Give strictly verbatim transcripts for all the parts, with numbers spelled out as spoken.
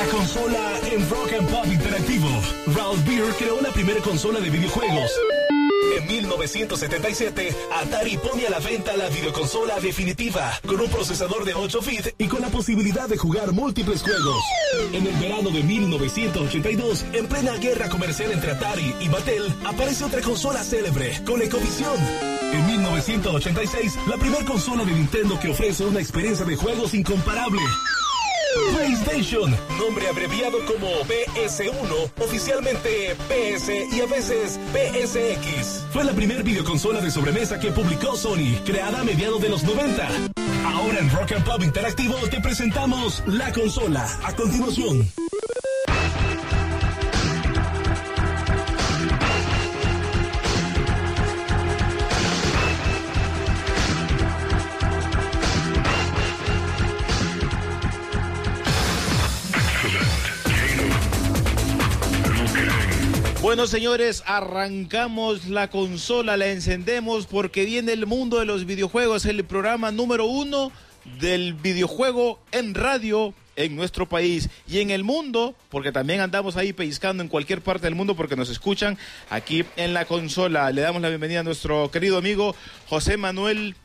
La consola en Rock and Pop Interactivo. Ralph Beer creó la primera consola de videojuegos. En mil novecientos setenta y siete, Atari pone a la venta la videoconsola definitiva, con un procesador de ocho bits y con la posibilidad de jugar múltiples juegos. En el verano de mil novecientos ochenta y dos, en plena guerra comercial entre Atari y Mattel, aparece otra consola célebre, ColecoVision. En mil novecientos ochenta y seis, la primera consola de Nintendo que ofrece una experiencia de juegos incomparable. PlayStation, nombre abreviado como P S uno, oficialmente P S y a veces P S X. Fue la primera videoconsola de sobremesa que publicó Sony, creada a mediados de los noventa. Ahora en Rock and Pop Interactivo te presentamos la consola. A continuación. Bueno, señores, arrancamos la consola, la encendemos porque viene el mundo de los videojuegos, el programa número uno del videojuego en radio en nuestro país y en el mundo, porque también andamos ahí pellizcando en cualquier parte del mundo porque nos escuchan aquí en la consola. Le damos la bienvenida a nuestro querido amigo José Manuel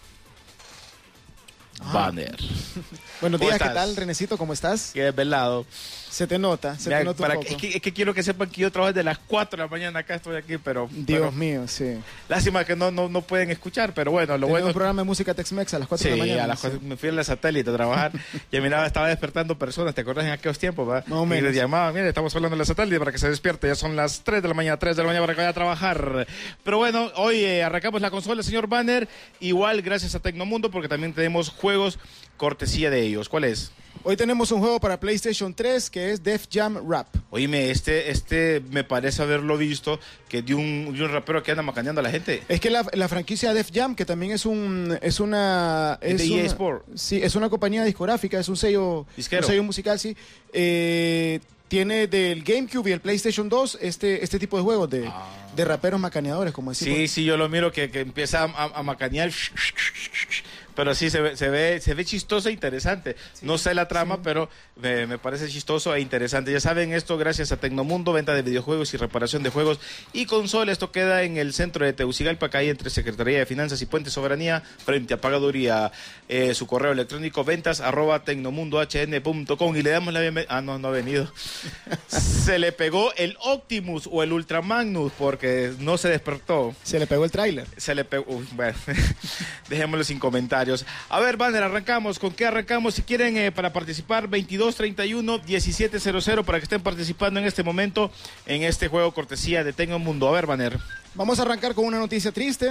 ah. Banner. Buenos días, ¿qué tal, Renecito? ¿Cómo estás? Qué velado. Se te nota, se Mira, te nota para un poco. Que, es, que, es que quiero que sepan que yo trabajo desde las cuatro de la mañana acá, estoy aquí, pero... Dios pero, mío, sí. Lástima que no, no, no pueden escuchar, pero bueno, lo Tenía bueno... un programa de música Tex-Mex a las cuatro sí, de la mañana. a las sí. cuatro, me fui a la satélite a trabajar y miraba, estaba despertando personas, ¿te acuerdas en aquellos tiempos? ¿Va? No, y les llamaba, mire, estamos hablando de la satélite para que se despierte, ya son las tres de la mañana, tres de la mañana para que vaya a trabajar. Pero bueno, hoy eh, arrancamos la consola, señor Banner, igual gracias a Tecnomundo, porque también tenemos juegos cortesía de ellos. ¿Cuál es? Hoy tenemos un juego para PlayStation tres que es Def Jam Rap. Oíme, este, este me parece haberlo visto, que es de un, de un rapero que anda macaneando a la gente. Es que la, la franquicia Def Jam, que también es un es una es de una, E A Sport. Sí, es una compañía discográfica, es un sello, Disquero. un sello musical, sí. Eh, tiene del GameCube y el PlayStation dos este este tipo de juegos de, ah. de raperos macaneadores, como decimos. Sí, sí, yo lo miro que, que empieza a, a, a macanear. Pero sí, se ve, se ve, se ve chistoso e interesante. Sí, no sé la trama, sí. pero me, me parece chistoso e interesante. Ya saben, esto gracias a Tecnomundo, venta de videojuegos y reparación de juegos y consolas. Esto queda en el centro de Tegucigalpa, calle entre Secretaría de Finanzas y Puente Soberanía, frente a Pagaduría. Eh, su correo electrónico, ventas arroba tecnomundohn punto com. Y le damos la bienvenida. Ah, no, no ha venido. Se le pegó el Optimus o el Ultramagnus porque no se despertó. Se le pegó el tráiler. Se le pegó. Uy, bueno, dejémoslo sin comentarios. A ver, Banner, arrancamos. ¿Con qué arrancamos? Si quieren, eh, para participar, veintidós treinta y uno diecisiete cero cero para que estén participando en este momento en este juego cortesía de Tecnomundo. A ver, Banner. Vamos a arrancar con una noticia triste,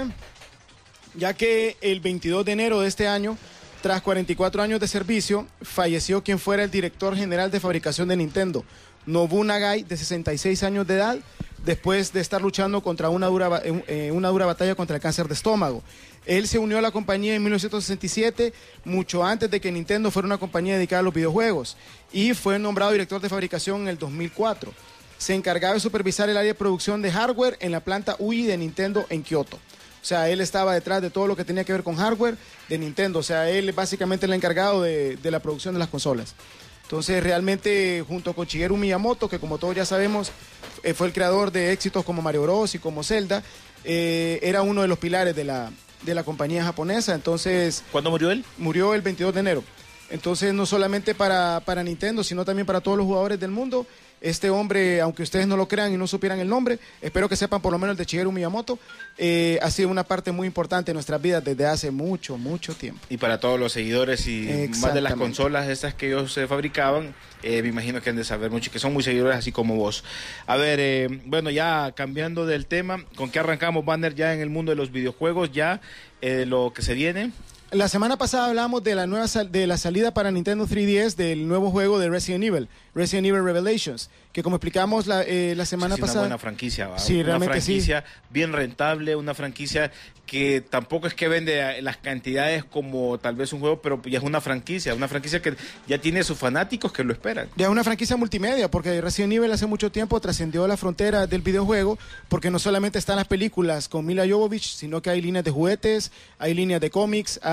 ya que el veintidós de enero de este año, tras cuarenta y cuatro años de servicio, falleció quien fuera el director general de fabricación de Nintendo, Nobu Nagai, de sesenta y seis años de edad, después de estar luchando contra una dura, eh, una dura batalla contra el cáncer de estómago. Él se unió a la compañía en mil novecientos sesenta y siete, mucho antes de que Nintendo fuera una compañía dedicada a los videojuegos, y fue nombrado director de fabricación en el dos mil cuatro. Se encargaba de supervisar el área de producción de hardware en la planta U I de Nintendo en Kioto. O sea, él estaba detrás de todo lo que tenía que ver con hardware de Nintendo. O sea, él básicamente es el encargado de, de la producción de las consolas. Entonces, realmente, junto con Shigeru Miyamoto, que como todos ya sabemos, eh, fue el creador de éxitos como Mario Bros. Y como Zelda, eh, era uno de los pilares de la, de la compañía japonesa. Entonces, ¿cuándo murió él? Murió el veintidós de enero. Entonces, no solamente para, para Nintendo, sino también para todos los jugadores del mundo. Este hombre, aunque ustedes no lo crean y no supieran el nombre, espero que sepan por lo menos el de Shigeru Miyamoto, eh, ha sido una parte muy importante de nuestras vidas desde hace mucho, mucho tiempo. Y para todos los seguidores y más de las consolas estas que ellos se fabricaban, eh, me imagino que han de saber mucho, que son muy seguidores así como vos. A ver, eh, bueno, ya cambiando del tema, ¿con qué arrancamos, Banner, ya en el mundo de los videojuegos, ya eh, lo que se viene? La semana pasada hablamos de la nueva sal de la salida para Nintendo tres D S del nuevo juego de Resident Evil, Resident Evil Revelations, que como explicamos la, eh, la semana sí, pasada... una buena franquicia, ¿va? Sí, una realmente franquicia sí. bien rentable, una franquicia que tampoco es que vende las cantidades como tal vez un juego, pero ya es una franquicia, una franquicia que ya tiene sus fanáticos que lo esperan. Ya es una franquicia multimedia, porque Resident Evil hace mucho tiempo trascendió la frontera del videojuego, porque no solamente están las películas con Mila Jovovich, sino que hay líneas de juguetes, hay líneas de cómics, hay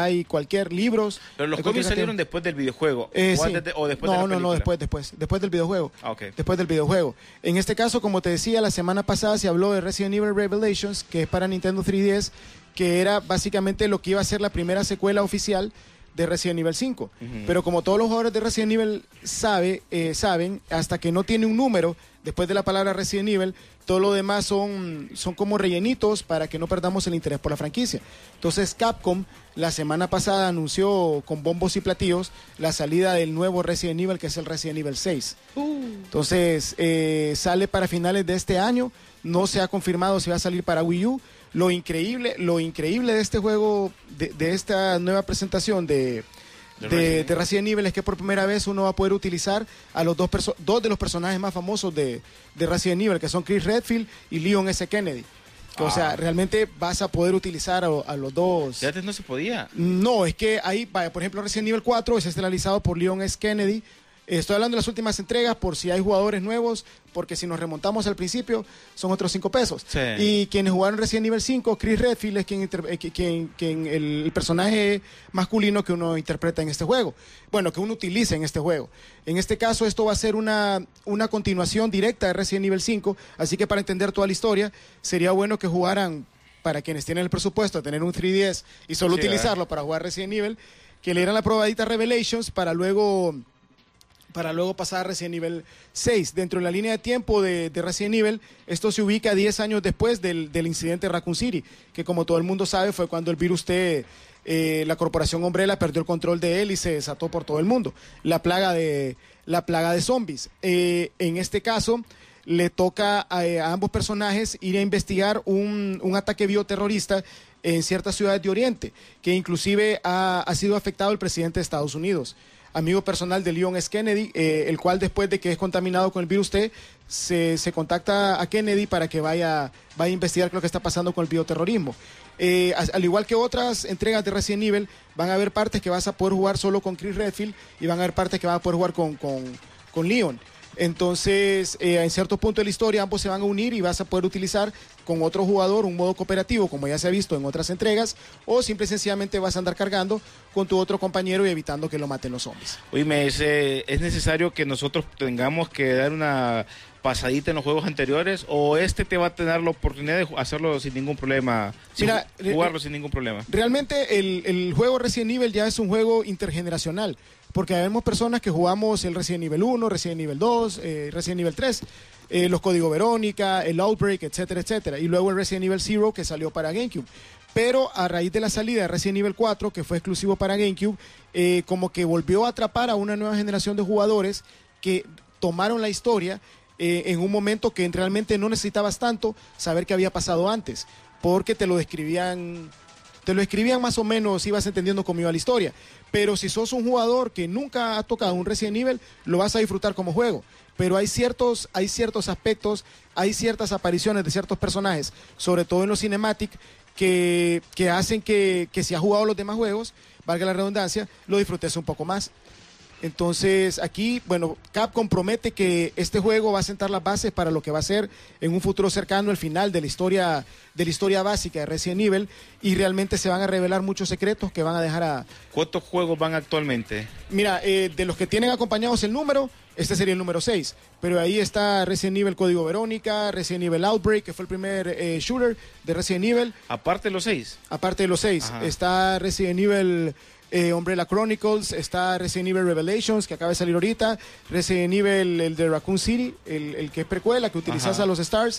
hay cualquier libros. Pero los de cómics cualquier salieron cantidad. después del videojuego. Eh, o, sí. antes de- o después no, de la no, película. no, después, después, después del videojuego. Ah, ok. Después del videojuego. En este caso, como te decía, la semana pasada se habló de Resident Evil Revelations, que es para Nintendo tres D S, que era básicamente lo que iba a ser la primera secuela oficial de Resident Evil cinco. Ujú. Pero como todos los jugadores de Resident Evil sabe, eh, saben, hasta que no tiene un número después de la palabra Resident Evil, todo lo demás son, son como rellenitos para que no perdamos el interés por la franquicia. Entonces Capcom la semana pasada anunció con bombos y platillos la salida del nuevo Resident Evil, que es el Resident Evil seis. Entonces eh, sale para finales de este año, no se ha confirmado si va a salir para Wii U. Lo increíble, lo increíble de este juego, de, de esta nueva presentación de, De de, Resident de Resident Evil, es que por primera vez uno va a poder utilizar a los dos, perso- dos de los personajes más famosos de, de Resident Evil, que son Chris Redfield y Leon S. Kennedy. Que, O Ah. sea, realmente vas a poder utilizar a, a los dos. Ya antes no se podía. No, es que ahí, vaya, por ejemplo, Resident Evil cuatro es estelarizado por Leon S. Kennedy. Estoy hablando de las últimas entregas por si hay jugadores nuevos, porque si nos remontamos al principio son otros cinco pesos. Sí. Y quienes jugaron Resident Evil cinco, Chris Redfield es quien, inter- eh, quien, quien el, el personaje masculino que uno interpreta en este juego. Bueno, que uno utiliza en este juego. En este caso esto va a ser una, una continuación directa de Resident Evil cinco, así que para entender toda la historia sería bueno que jugaran, para quienes tienen el presupuesto de tener un tres D S y solo Sí, utilizarlo para jugar Resident Evil, que le dieran la probadita Revelations para luego para luego pasar a Resident Evil seis. Dentro de la línea de tiempo de, de Resident Evil, esto se ubica diez años después del, del incidente de Raccoon City, que como todo el mundo sabe fue cuando el virus T, eh, la corporación Umbrella perdió el control de él y se desató por todo el mundo. La plaga de, la plaga de zombies. Eh, en este caso, le toca a, a ambos personajes ir a investigar un, un ataque bioterrorista en ciertas ciudades de Oriente, que inclusive ha, ha sido afectado el presidente de Estados Unidos, amigo personal de Leon S. Kennedy, eh, el cual después de que es contaminado con el virus T, se, se contacta a Kennedy para que vaya, vaya a investigar lo que está pasando con el bioterrorismo. Eh, as- al igual que otras entregas de Resident Evil, van a haber partes que vas a poder jugar solo con Chris Redfield y van a haber partes que vas a poder jugar con, con, con Leon. Entonces, eh, en cierto punto de la historia, ambos se van a unir y vas a poder utilizar con otro jugador un modo cooperativo, como ya se ha visto en otras entregas, o simple y sencillamente vas a andar cargando con tu otro compañero y evitando que lo maten los zombies. Oíme, es, eh, ¿es necesario que nosotros tengamos que dar una pasadita en los juegos anteriores o este te va a tener la oportunidad de ju- hacerlo sin ningún problema? Sin Mira, ju- jugarlo sin ningún problema. Realmente el, el juego Resident Evil ya es un juego intergeneracional, porque vemos personas que jugamos el Resident Evil uno, Resident Evil dos, eh, Resident Evil tres, eh, los Código Verónica, el Outbreak, etcétera, etcétera, y luego el Resident Evil Zero que salió para GameCube. Pero a raíz de la salida de Resident Evil cuatro, que fue exclusivo para GameCube, eh, como que volvió a atrapar a una nueva generación de jugadores que tomaron la historia eh, en un momento que realmente no necesitabas tanto saber qué había pasado antes, porque te lo describían te lo escribían más o menos, ibas entendiendo cómo iba la historia. Pero si sos un jugador que nunca ha tocado un Resident Evil, lo vas a disfrutar como juego. Pero hay ciertos, hay ciertos aspectos, hay ciertas apariciones de ciertos personajes, sobre todo en los cinematic, que, que hacen que, que si has jugado los demás juegos, valga la redundancia, lo disfrutes un poco más. Entonces aquí, bueno, Capcom promete que este juego va a sentar las bases para lo que va a ser en un futuro cercano el final de la historia, de la historia básica de Resident Evil, y realmente se van a revelar muchos secretos que van a dejar a... ¿Cuántos juegos van actualmente? Mira, eh, de los que tienen acompañados el número, este sería el número seis, pero ahí está Resident Evil Código Verónica, Resident Evil Outbreak, que fue el primer eh, shooter de Resident Evil, Aparte de los seis. aparte de los seis. Ajá. Está Resident Evil eh, Umbrella Chronicles, está Resident Evil Revelations, que acaba de salir ahorita, Resident Evil, el de Raccoon City, el, el que es precuela, que utilizas Ajá. a los Stars.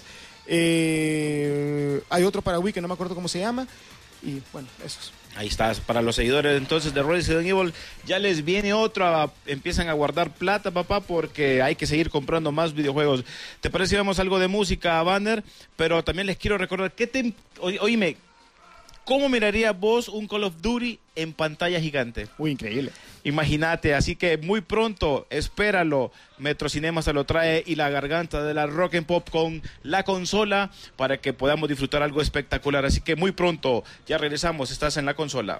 Eh, hay otro para Wii que no me acuerdo cómo se llama. Y bueno, esos. Ahí está, para los seguidores entonces de Resident Evil, ya les viene otra, empiezan a guardar plata, papá, porque hay que seguir comprando más videojuegos. ¿Te parece si vemos algo de música, Banner? Pero también les quiero recordar, ¿qué te, o- oíme, ¿cómo mirarías vos un Call of Duty en pantalla gigante? Uy, increíble. Imagínate, así que muy pronto, espéralo, Metrocinema se lo trae y la garganta de la Rock and Pop con la consola para que podamos disfrutar algo espectacular. Así que muy pronto, ya regresamos, estás en la consola.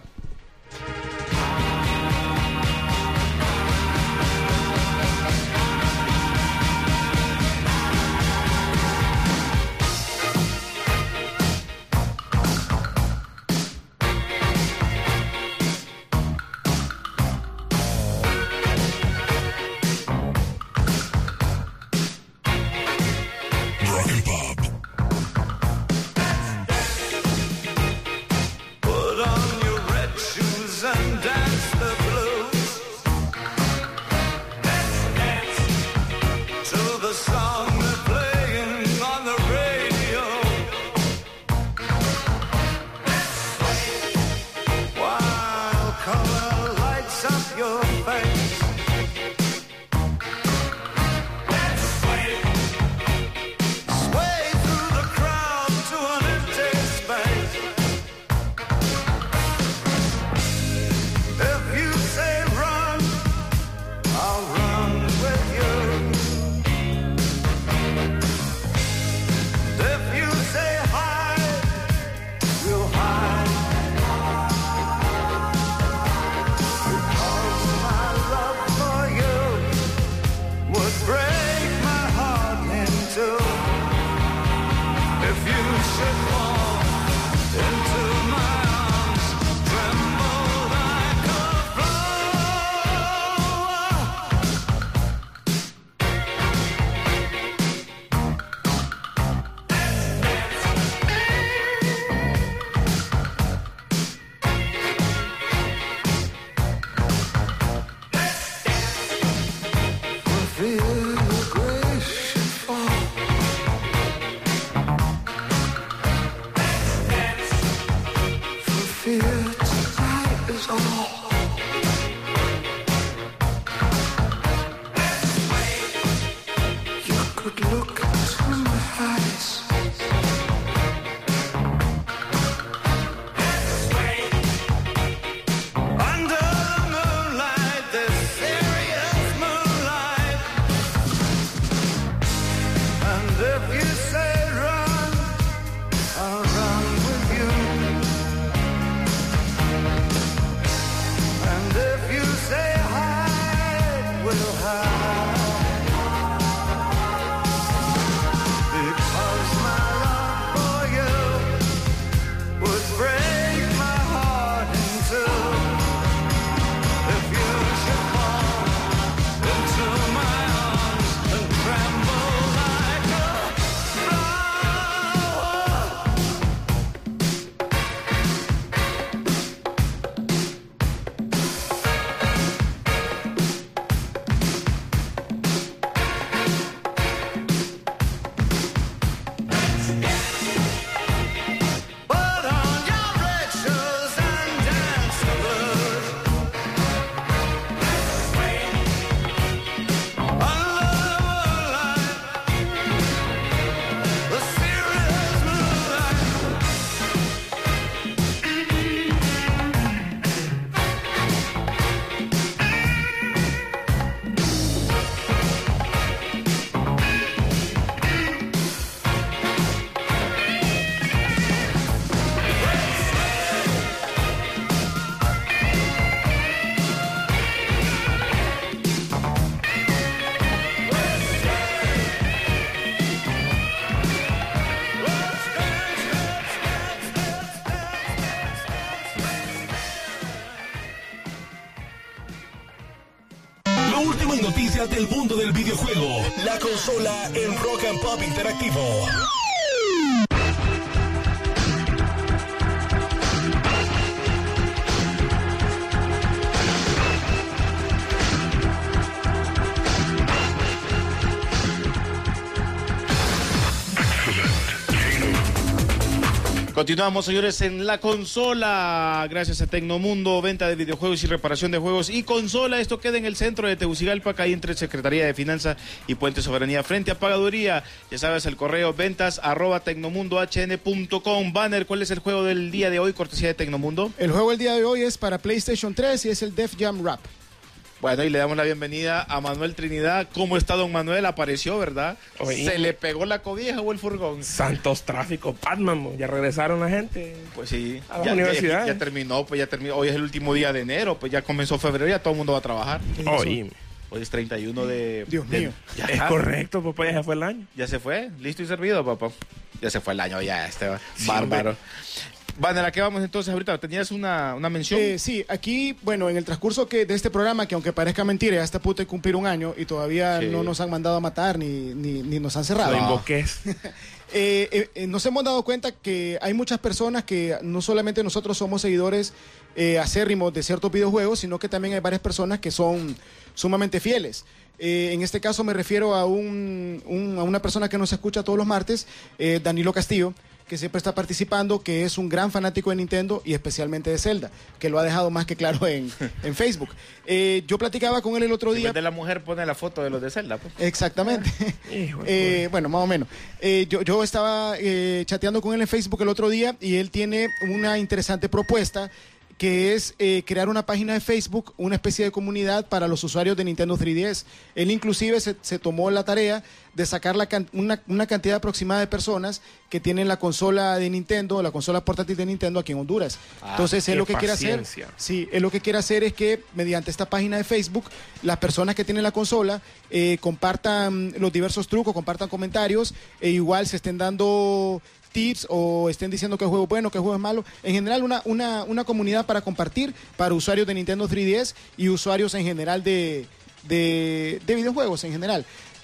Noticias del mundo del videojuego. La consola en Rock and Pop Interactivo. Continuamos, señores, en la consola. Gracias a Tecnomundo, venta de videojuegos y reparación de juegos y consola. Esto queda en el centro de Tegucigalpa, acá entre Secretaría de Finanzas y Puente Soberanía, frente a Pagaduría. Ya sabes, el correo ventas arroba tecnomundo h n punto com. Banner, ¿cuál es el juego del día de hoy, cortesía de Tecnomundo? El juego del día de hoy es para PlayStation tres y es el Def Jam Rap. Bueno, y le damos la bienvenida a Manuel Trinidad. ¿Cómo está don Manuel? Apareció, ¿verdad? Oye, ¿Se le pegó la cobija o el furgón? Santos tráfico, Batman, ya regresaron la gente. Pues sí. A la ya, universidad. Ya, ya terminó, pues ya terminó. Hoy es el último día de enero, pues ya comenzó febrero, ya todo el mundo va a trabajar. Oye, Hoy es treinta y uno de... Dios de, mío. Ya es está. correcto, papá, ya se fue el año. Ya se fue, listo y servido, papá. Ya se fue el año, ya, este bárbaro. Vanela, ¿a qué vamos entonces ahorita? ¿Tenías una, una mención? Eh, sí, aquí, bueno, en el transcurso que de este programa, que aunque parezca mentira, ya está a punto de cumplir un año y todavía Sí. no nos han mandado a matar ni, ni, ni nos han cerrado. Lo invoques. Eh, eh, eh, nos hemos dado cuenta que hay muchas personas que no solamente nosotros somos seguidores eh, acérrimos de ciertos videojuegos, sino que también hay varias personas que son sumamente fieles. Eh, en este caso me refiero a, un, un- a una persona que nos escucha todos los martes, eh, Danilo Castillo, que siempre está participando, que es un gran fanático de Nintendo y especialmente de Zelda, que lo ha dejado más que claro en, en Facebook. Eh, yo platicaba con él el otro En día. vez de la mujer pone la foto de los de Zelda, pues. Exactamente. Hijo de Eh, bueno, más o menos. Eh, yo, yo estaba eh, chateando con él en Facebook el otro día y él tiene una interesante propuesta que es eh, crear una página de Facebook, una especie de comunidad para los usuarios de Nintendo tres D S. Él inclusive se, se tomó la tarea de sacar la can- una, una cantidad aproximada de personas que tienen la consola de Nintendo, la consola portátil de Nintendo aquí en Honduras. Ah, Entonces, él qué lo que quiere hacer, paciencia. sí, él lo que quiere hacer es que mediante esta página de Facebook, las personas que tienen la consola eh, compartan los diversos trucos, compartan comentarios, e igual se estén dando tips o estén diciendo que el juego es bueno, que el juego es malo. En general, una, una, una comunidad para compartir para usuarios de Nintendo tres D S y usuarios en general de, de, de videojuegos en general.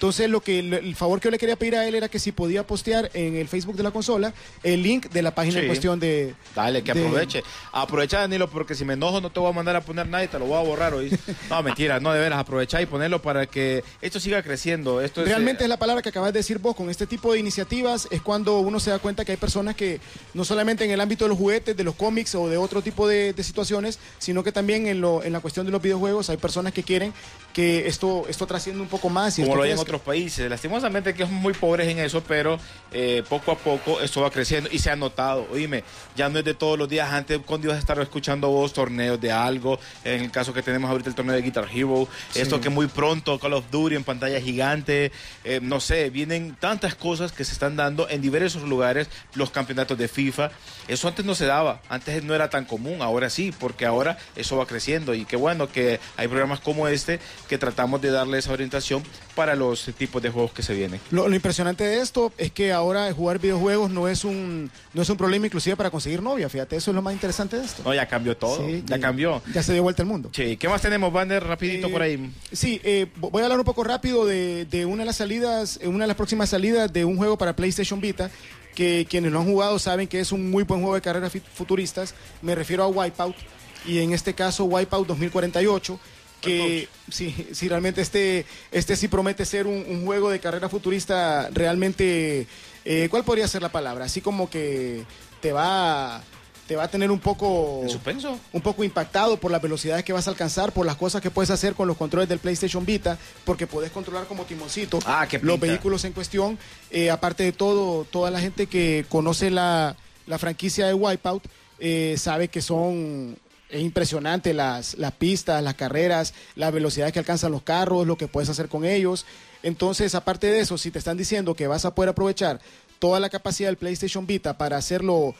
Entonces, lo que el favor que yo le quería pedir a él era que si podía postear en el Facebook de la consola el link de la página Sí. en cuestión de... Dale, que de- aproveche. Aprovecha, Danilo, porque si me enojo no te voy a mandar a poner nada y te lo voy a borrar hoy. No, mentira, no, de veras, aprovechar y ponerlo para que esto siga creciendo. Esto es, Realmente eh, es la palabra que acabas de decir vos. Con este tipo de iniciativas es cuando uno se da cuenta que hay personas que no solamente en el ámbito de los juguetes, de los cómics o de otro tipo de, de situaciones, sino que también en, lo, en la cuestión de los videojuegos hay personas que quieren que esto, esto trascienda un poco más. Y como esto lo hay en crezca. otros países. Lastimosamente que somos muy pobres en eso, pero eh, poco a poco esto va creciendo y se ha notado. Oíme, ya no es de todos los días. Antes, cuando ibas a estar escuchando vos torneos de algo, en el caso que tenemos ahorita el torneo de Guitar Hero, Sí. esto que muy pronto, Call of Duty en pantalla gigante, eh, no sé, vienen tantas cosas que se están dando en diversos lugares, los campeonatos de FIFA. Eso antes no se daba, antes no era tan común, ahora sí, porque ahora eso va creciendo y qué bueno que hay programas como este que tratamos de darle esa orientación para los tipos de juegos que se vienen. Lo, lo impresionante de esto es que ahora jugar videojuegos no es un no es un problema inclusive para conseguir novia. Fíjate, eso es lo más interesante de esto. No, ya cambió todo, Sí, ya cambió. Ya se dio vuelta el mundo. Sí, ¿qué más tenemos, Banner? Rapidito Eh, por ahí. Sí, eh, voy a hablar un poco rápido de, de una de las salidas, eh, una de las próximas salidas de un juego para PlayStation Vita, que quienes lo han jugado saben que es un muy buen juego de carreras fi- futuristas. Me refiero a Wipeout, y en este caso Wipeout dos mil cuarenta y ocho, que sí, sí, realmente este, este sí promete ser un, un juego de carrera futurista realmente, eh, ¿cuál podría ser la palabra? Así como que te va... te va a tener un poco ¿En suspenso? un poco impactado por las velocidades que vas a alcanzar, por las cosas que puedes hacer con los controles del PlayStation Vita, porque puedes controlar como timoncito Ah, qué los pinta. vehículos en cuestión. Eh, aparte de todo, toda la gente que conoce la, la franquicia de Wipeout eh, sabe que son es impresionante las, las pistas, las carreras, las velocidades que alcanzan los carros, lo que puedes hacer con ellos. Entonces, aparte de eso, si te están diciendo que vas a poder aprovechar toda la capacidad del PlayStation Vita para hacerlo,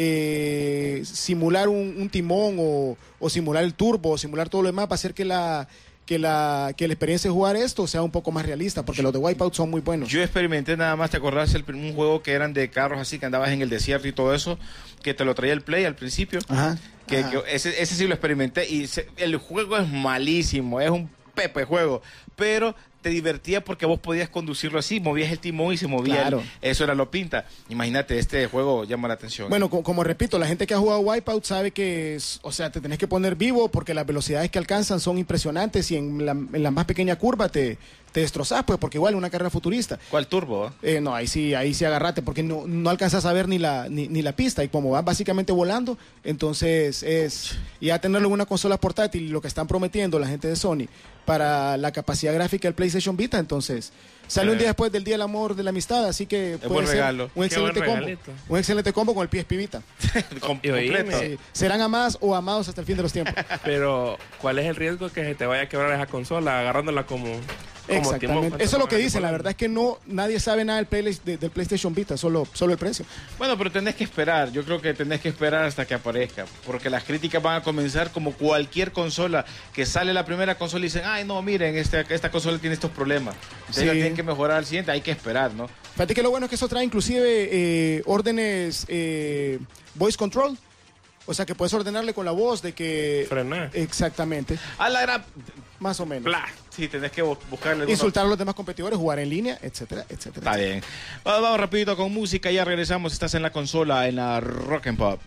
eh, simular un, un timón o, o simular el turbo, o simular todo lo demás, va a hacer que la, que la, que la experiencia de jugar esto sea un poco más realista, porque los de Wipeout son muy buenos. Yo experimenté nada más, ¿te acordás? El, un juego que eran de carros así, que andabas en el desierto y todo eso, que te lo traía el Play al principio. Ajá. Que, Ajá. que ese, ese sí lo experimenté y se- el juego es malísimo, es un pepe juego, pero te divertía porque vos podías conducirlo así, movías el timón y se movía. Claro. el- eso era lo pinta. Imagínate, este juego llama la atención. Bueno, co- como repito, la gente que ha jugado Wipeout sabe que, es, o sea, te tenés que poner vivo porque las velocidades que alcanzan son impresionantes y en la, en la más pequeña curva te, te destrozás, pues, porque igual es una carrera futurista. ¿Cuál turbo? Eh, no, ahí sí, ahí sí agarrate, porque no, no alcanzas a ver ni la, ni, ni la pista, y como vas básicamente volando, entonces es, y a tenerlo en una consola portátil, lo que están prometiendo la gente de Sony para la capacidad gráfica del PlayStation Vita, entonces sale un Eh. día después del Día del Amor, de la Amistad, así que puede buen ser regalo. un Qué buen excelente combo, regalito. un excelente combo con el P S P Vita. Com- Y oíme. completo. Sí, serán amadas o amados hasta el fin de los tiempos. Pero, ¿cuál es el riesgo que se te vaya a quebrar esa consola agarrándola como, como timón Exactamente. cuando Eso es lo te que pongas dicen. La volando? verdad es que no, nadie sabe nada del, Play- de- del PlayStation Vita, solo, solo el precio. Bueno, pero tenés que esperar. Yo creo que tenés que esperar hasta que aparezca. Porque las críticas van a comenzar como cualquier consola. Que sale la primera consola y dicen, ay, no, miren, esta, esta consola tiene estos problemas. Entonces Sí. la tienen que mejorar al siguiente. Hay que esperar, ¿no? Fíjate que lo bueno es que eso trae inclusive eh, órdenes eh, voice control. O sea, que puedes ordenarle con la voz de que... Frenar. Exactamente. A la gran... Más o menos. Bla. Sí, tenés que bu- buscarle... alguna- Insultar a los demás competidores, jugar en línea, etcétera, etcétera. Está bien. Vamos, vamos rapidito con música. Ya regresamos. Estás en la consola, en la Rock and Pop.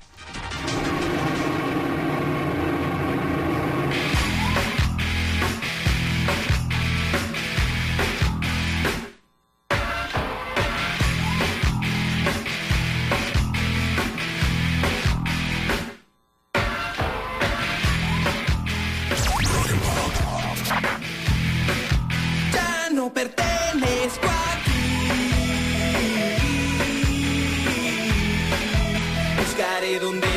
Ya no pertenezco aquí. Buscaré donde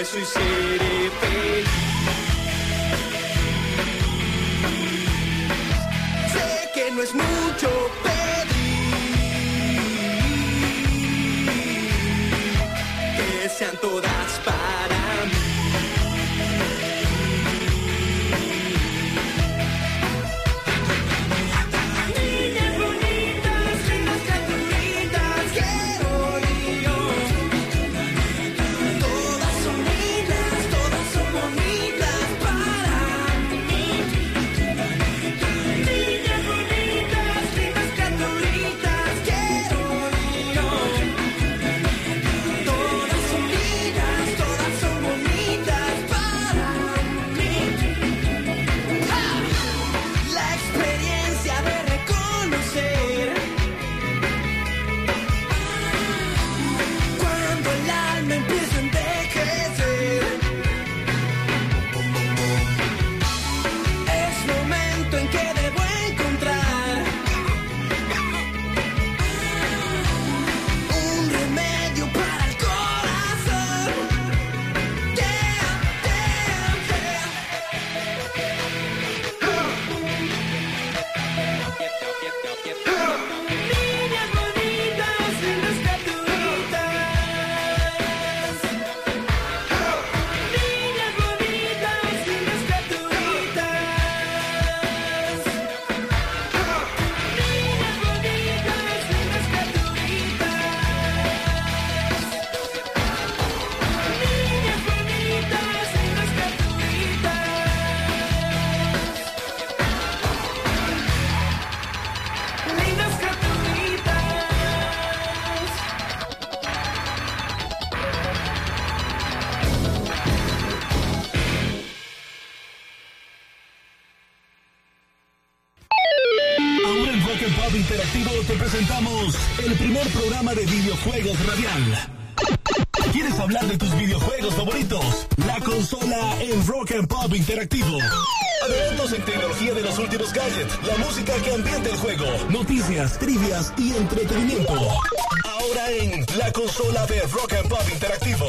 eso y seré feliz. Sé que no es mucho pedir que sean todas para mí. Interactivo te presentamos el primer programa de videojuegos radial. ¿Quieres hablar de tus videojuegos favoritos? La consola en Rock and Pop Interactivo. Adelantos en tecnología de los últimos gadgets, la música que ambienta el juego, noticias, trivias y entretenimiento. Ahora en la consola de Rock and Pop Interactivo.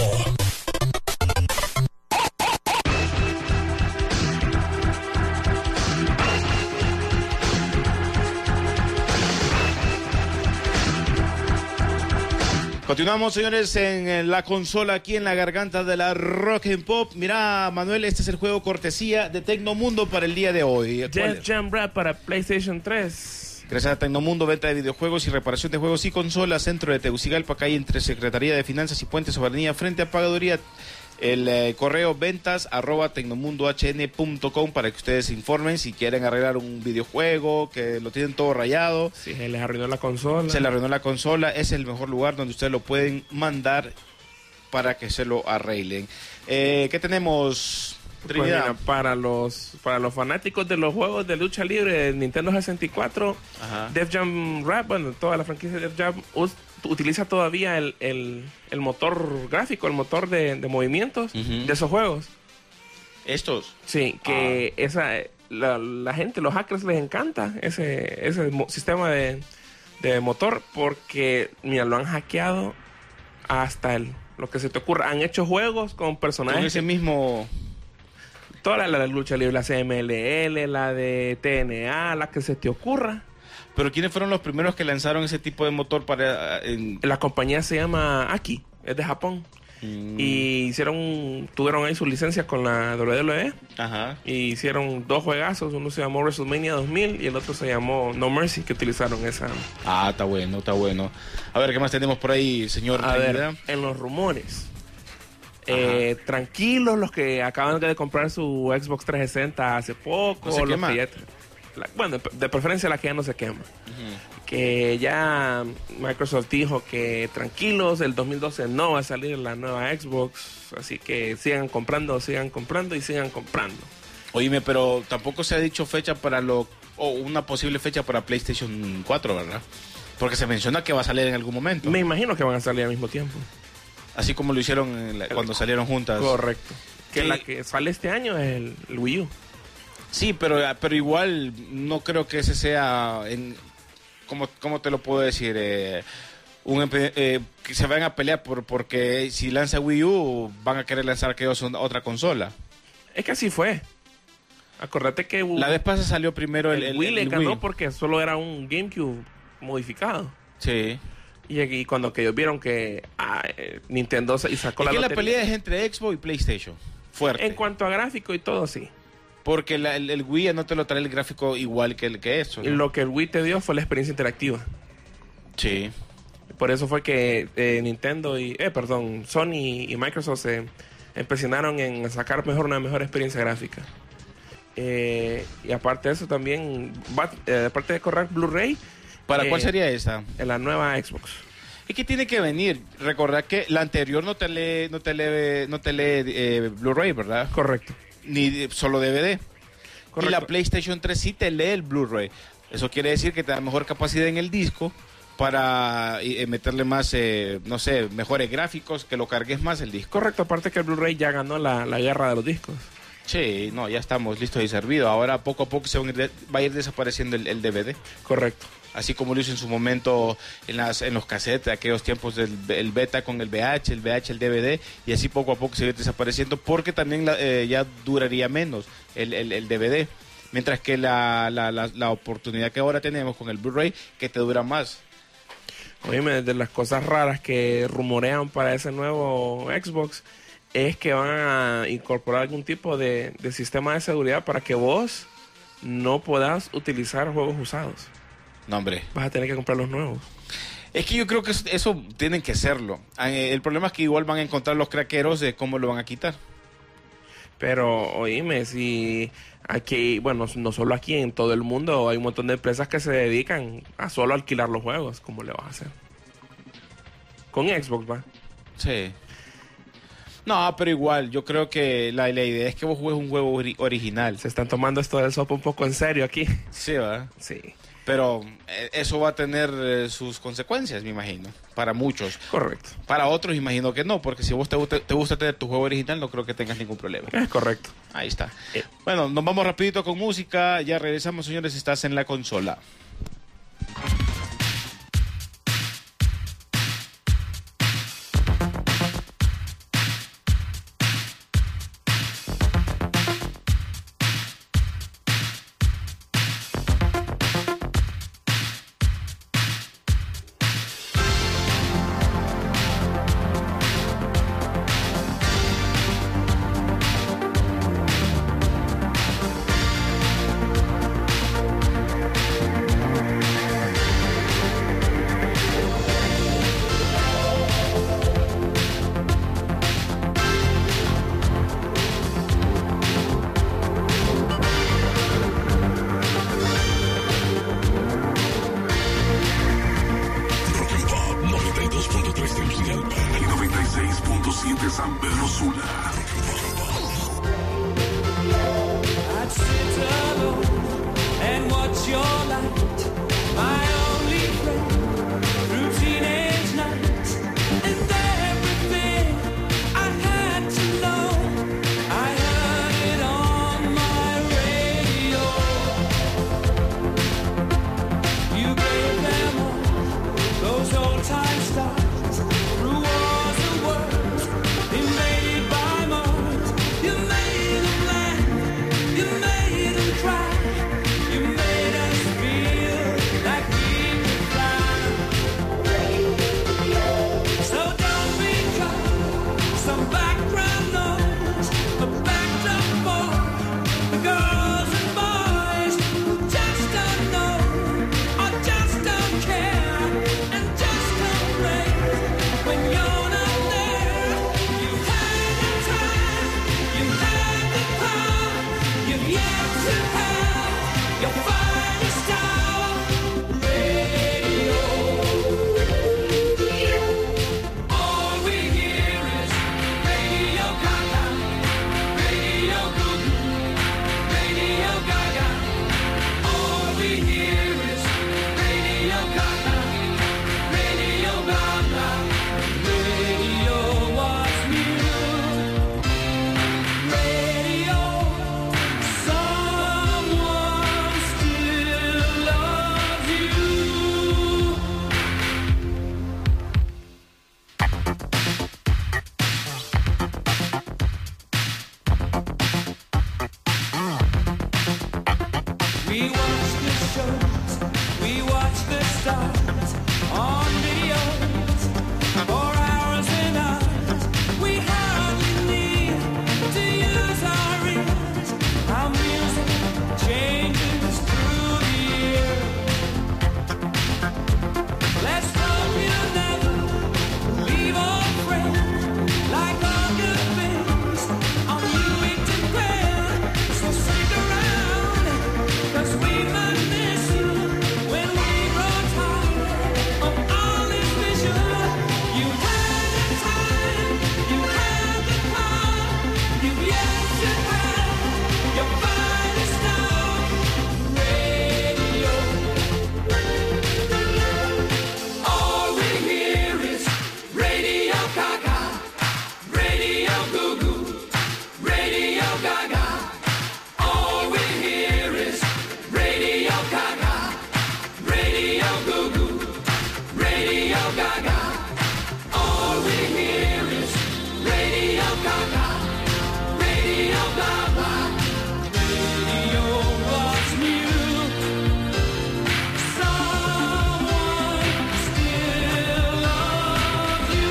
Continuamos, señores, en la consola aquí en la garganta de la Rock and Pop. Mira, Manuel, este es el juego cortesía de Tecnomundo para el día de hoy. Def Jam Rap para PlayStation tres. Gracias a Tecnomundo, venta de videojuegos y reparación de juegos y consolas, centro de Tegucigalpa, calle entre Secretaría de Finanzas y Puente Soberanía, frente a Pagaduría. El eh, correo ventas arroba tecnomundohn punto com para que ustedes se informen si quieren arreglar un videojuego, que lo tienen todo rayado. Si se les arruinó la consola. Se les arruinó la consola, es el mejor lugar donde ustedes lo pueden mandar para que se lo arreglen. Eh, ¿Qué tenemos, Trinidad? Pues mira, para los para los fanáticos de los juegos de lucha libre de Nintendo sesenta y cuatro, Ajá. Def Jam Rap, bueno, toda la franquicia de Def Jam us, utiliza todavía el, el, el motor gráfico, el motor de, de movimientos uh-huh. de esos juegos. ¿Estos? Sí, que ah. esa la, la gente, los hackers les encanta ese, ese mo- sistema de, de motor porque, mira, lo han hackeado hasta el, lo que se te ocurra. Han hecho juegos con personajes... Con ese mismo... Toda la, la de lucha libre, la C M L L, la de T N A, la que se te ocurra. Pero ¿quiénes fueron los primeros que lanzaron ese tipo de motor para...? En... La compañía se llama Aki, es de Japón. Mm. Y hicieron, tuvieron ahí sus licencias con la W W E. Ajá. Y hicieron dos juegazos. Uno se llamó WrestleMania dos mil y el otro se llamó No Mercy, que utilizaron esa. Ah, está bueno, está bueno. A ver, ¿qué más tenemos por ahí, señor? A ver, en los rumores. Eh, tranquilos los que acaban de comprar su Xbox trescientos sesenta hace poco. ¿No se los quema? que ya, la, bueno, de, de preferencia la que ya no se quema. Uh-huh. Que ya Microsoft dijo que tranquilos, el dos mil doce no va a salir la nueva Xbox, así que sigan comprando, sigan comprando y sigan comprando. Oíme, pero tampoco se ha dicho fecha para lo o una posible fecha para PlayStation cuatro, ¿verdad? Porque se menciona que va a salir en algún momento. Me imagino que van a salir al mismo tiempo. Así como lo hicieron en la, cuando salieron juntas. Correcto. Que ¿Qué? La que sale este año es el, el Wii U. Sí, pero, pero igual no creo que ese sea, en, ¿cómo, cómo te lo puedo decir? Eh, un, eh, que se van a pelear por porque si lanza Wii U van a querer lanzar aquellos otra consola. Es que así fue. Acordate que la vez pasada salió primero el, el, el Wii le el ganó Wii. porque solo era un GameCube modificado. Sí. Y, y cuando que ellos vieron que ah, eh, Nintendo se- y sacó Es la que la lotería. pelea es entre Xbox y PlayStation. Fuerte. En cuanto a gráfico y todo, sí. Porque la- el, el Wii no te lo trae el gráfico igual que, el, que eso. Y ¿no? lo que el Wii te dio fue la experiencia interactiva. Sí. Por eso fue que eh, Nintendo y, eh, perdón, Sony y Microsoft se empeñaron en sacar mejor una mejor experiencia gráfica. Eh, y aparte de eso también, va, eh, aparte de correr Blu-ray, ¿Para eh, cuál sería esa? en la nueva Xbox. Es que tiene que venir. Recordad que la anterior no te lee, no te lee, no te lee eh, Blu-ray, ¿verdad? Correcto. Ni de- solo D V D. Correcto. Y la PlayStation tres sí te lee el Blu-ray. Eso quiere decir que te da mejor capacidad en el disco para eh, meterle más, eh, no sé, mejores gráficos, que lo cargues más el disco. Correcto, aparte que el Blu-ray ya ganó la, la guerra de los discos. Sí, no, ya estamos listos y servidos. Ahora poco a poco se va a ir, de- va a ir desapareciendo el, el D V D. Correcto. Así como lo hizo en su momento en, las, en los cassettes, aquellos tiempos del el beta con el V H, el V H, el D V D, y así poco a poco se va a ir desapareciendo porque también la- eh, ya duraría menos el, el, el D V D. Mientras que la, la, la, la oportunidad que ahora tenemos con el Blu-ray, que te dura más. Oíme, de las cosas raras que rumorean para ese nuevo Xbox es que van a incorporar algún tipo de, de sistema de seguridad para que vos no puedas utilizar juegos usados. No, hombre. Vas a tener que comprar los nuevos. Es que yo creo que eso, eso tienen que hacerlo. Eh, El problema es que igual van a encontrar los craqueros de cómo lo van a quitar. Pero, oíme, si aquí, bueno, no solo aquí, en todo el mundo hay un montón de empresas que se dedican a solo alquilar los juegos. ¿Cómo le vas a hacer? Con Xbox, va. Sí. No, pero igual, yo creo que la, la idea es que vos juegues un juego ori- original. Se están tomando esto del sopa un poco en serio aquí. Sí, ¿verdad? Sí. Pero eh, eso va a tener eh, sus consecuencias, me imagino, para muchos. Correcto. Para otros, imagino que no, porque si vos te, gusta- te gusta tener tu juego original, no creo que tengas ningún problema. Es correcto. Ahí está. Eh. Bueno, nos vamos rapidito con música. Ya regresamos, señores. Estás en la consola. Rock and Pop noventa y dos punto tres Tegucigalpa y noventa y seis punto siete San Pedro Sula. I'd sit alone and watch your light, my only friend through teenage nights, and everything I had to know, I heard it on my radio. You gave them all those old time stars through wars and worlds invaded by Mars. You made them laugh, you made them cry, you made us feel goo goo, Radio Gaga. All we hear is Radio Gaga, Radio goo goo, Radio Gaga. All we hear is Radio Gaga, Radio Gaga. Radio was new. Someone still loves you.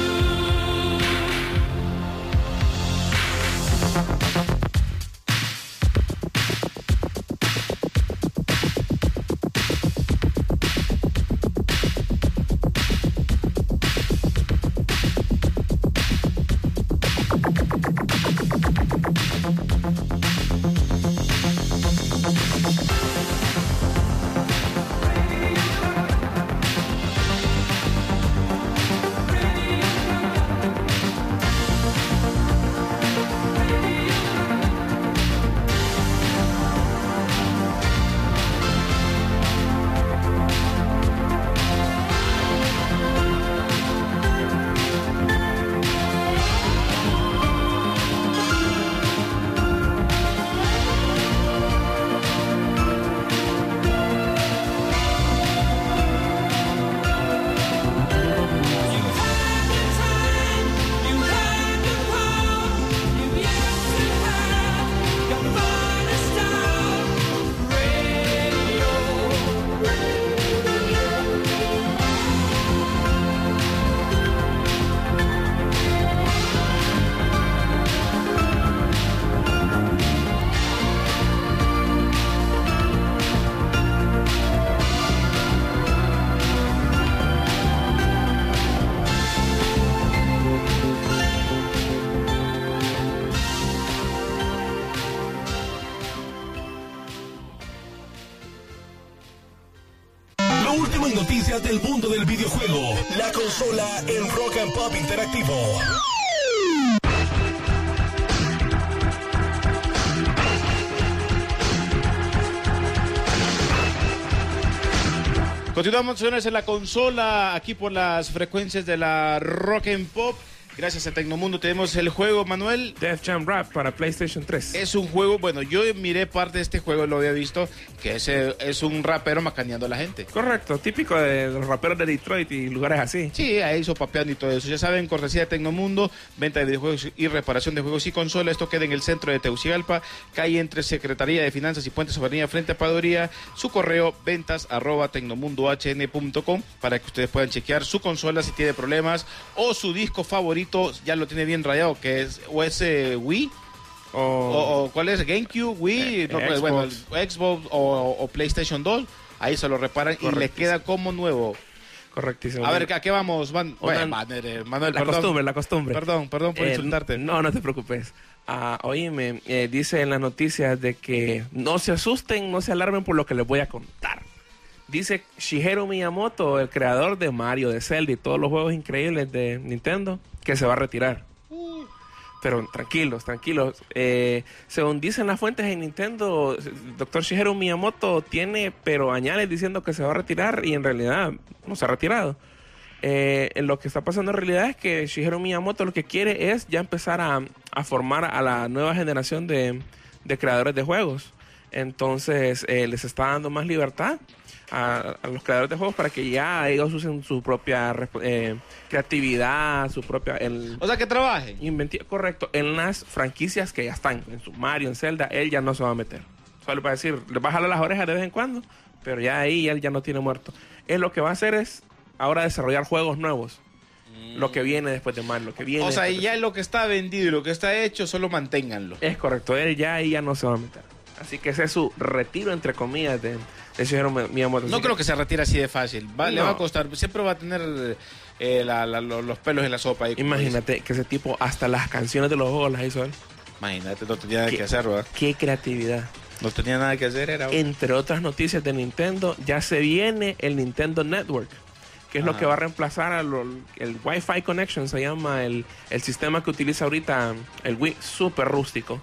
Lo último en noticias del mundo del videojuego. La consola en Rock and Pop Interactivo. Continuamos, señores, en la consola, aquí por las frecuencias de la Rock and Pop. Gracias a Tecnomundo tenemos el juego, Manuel. Def Jam Rap para PlayStation tres. Es un juego, bueno, yo miré parte de este juego, lo había visto, que es, eh, es un rapero macaneando a la gente. Correcto, típico de los raperos de Detroit y lugares así. Sí, ahí hizo papeando y todo eso. Ya saben, cortesía de Tecnomundo, venta de videojuegos y reparación de juegos y consolas. Esto queda en el centro de Tegucigalpa, calle entre Secretaría de Finanzas y Puentes Avenida frente a Padoría. Su correo, ventas arroba tecnomundohn punto com, para que ustedes puedan chequear su consola si tiene problemas o su disco favorito ya lo tiene bien rayado, que es o es eh, Wii O, o, o cuál es GameCube, Wii, Eh, no, eh, pues, bueno, Xbox. Xbox o, o PlayStation dos. Ahí se lo reparan y le Correctísimo. queda como nuevo. correctísimo. A ver, ¿a qué vamos, Man- Una- bueno, Manuel? Manuel, la perdón. costumbre, la costumbre. Perdón, perdón por Eh, insultarte. No, no te preocupes. Ah, oíme, eh, dice en las noticias de que no se asusten, no se alarmen por lo que les voy a contar. Dice Shigeru Miyamoto, el creador de Mario, de Zelda y todos los juegos increíbles de Nintendo, que se va a retirar. Pero tranquilos, tranquilos. Eh, según dicen las fuentes en Nintendo, el doctor Shigeru Miyamoto tiene, pero añades diciendo que se va a retirar y en realidad no se ha retirado. Eh, lo que está pasando en realidad es que Shigeru Miyamoto lo que quiere es ya empezar a, a formar a la nueva generación de, de creadores de juegos. Entonces eh, les está dando más libertad a, a los creadores de juegos para que ya ellos usen su propia eh, creatividad, su propia... El, O sea, que trabajen. inventi- correcto, en las franquicias que ya están, en su Mario, en Zelda, él ya no se va a meter. Solo para decir, le va a jalar las orejas de vez en cuando, pero ya ahí él ya no tiene muerto. Él lo que va a hacer es ahora desarrollar juegos nuevos. Lo que viene después de Mario, lo que viene... O sea, después y de- ya lo que está vendido y lo que está hecho, solo manténganlo. Es correcto, él ya ahí ya no se va a meter. Así que ese es su retiro, entre comillas, de, de Shigeru Miyamoto. No Así creo que se retire así de fácil. Va, Le No. va a costar. Siempre va a tener eh, la- la- lo- los pelos en la sopa. Ahí, como Imagínate que ese tipo hasta las canciones de los juegos las hizo él. dice. Imagínate, no tenía nada ¿Qué? que hacer, ¿verdad? ¡Qué creatividad! No tenía nada que hacer, era. Entre otras noticias de Nintendo, ya se viene el Nintendo Network, que es lo Ajá. que va a reemplazar a lo- el Wi-Fi Connection, se llama el, el sistema que utiliza ahorita el Wii, súper rústico.